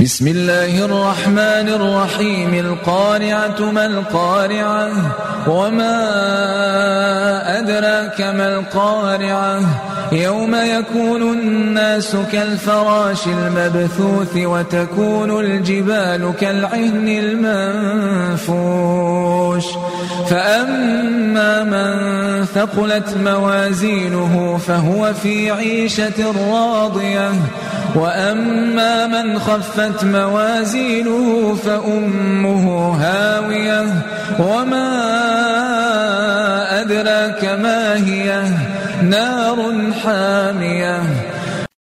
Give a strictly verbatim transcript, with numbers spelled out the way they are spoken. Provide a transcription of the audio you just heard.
بسم الله الرحمن الرحيم القارعة ما القارعة وما أدراك ما القارعة يوم يكون الناس كالفراش المبثوث وتكون الجبال كالعهن المنفوش فأما من ثقلت موازينه فهو في عيشة راضية وأما من خفت موازينه فأمه هاوية وما أدراك ما هي نار حامية